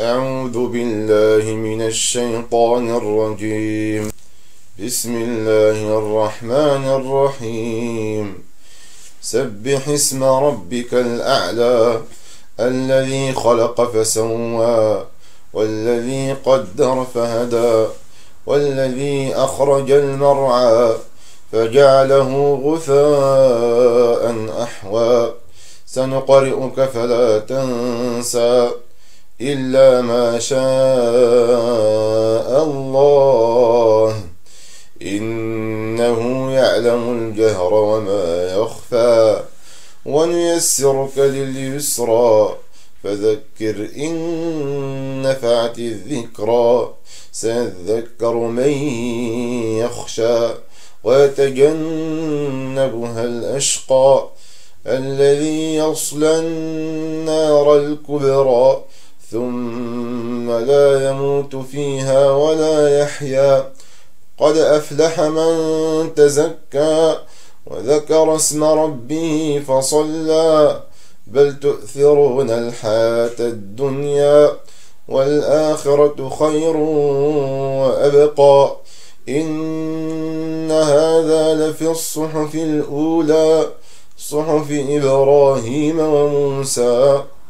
أعوذ بالله من الشيطان الرجيم. بسم الله الرحمن الرحيم. سبح اسم ربك الأعلى الذي خلق فسوى والذي قدر فهدى والذي أخرج المرعى فجعله غثاء أحوى سنقرئك فلا تنسى إلا ما شاء الله إنه يعلم الجهر وما يخفى ونيسرك لليسرى فذكر إن نفعت الذكرى سيذكر من يخشى ويتجنبها الأشقى الذي يصلى النار الكبرى ثم لا يموت فيها ولا يحيا قد أفلح من تزكى وذكر اسم ربه فصلى بل تؤثرون الحياة الدنيا والآخرة خير وأبقى إن هذا لفي الصحف الأولى صحف إبراهيم وموسى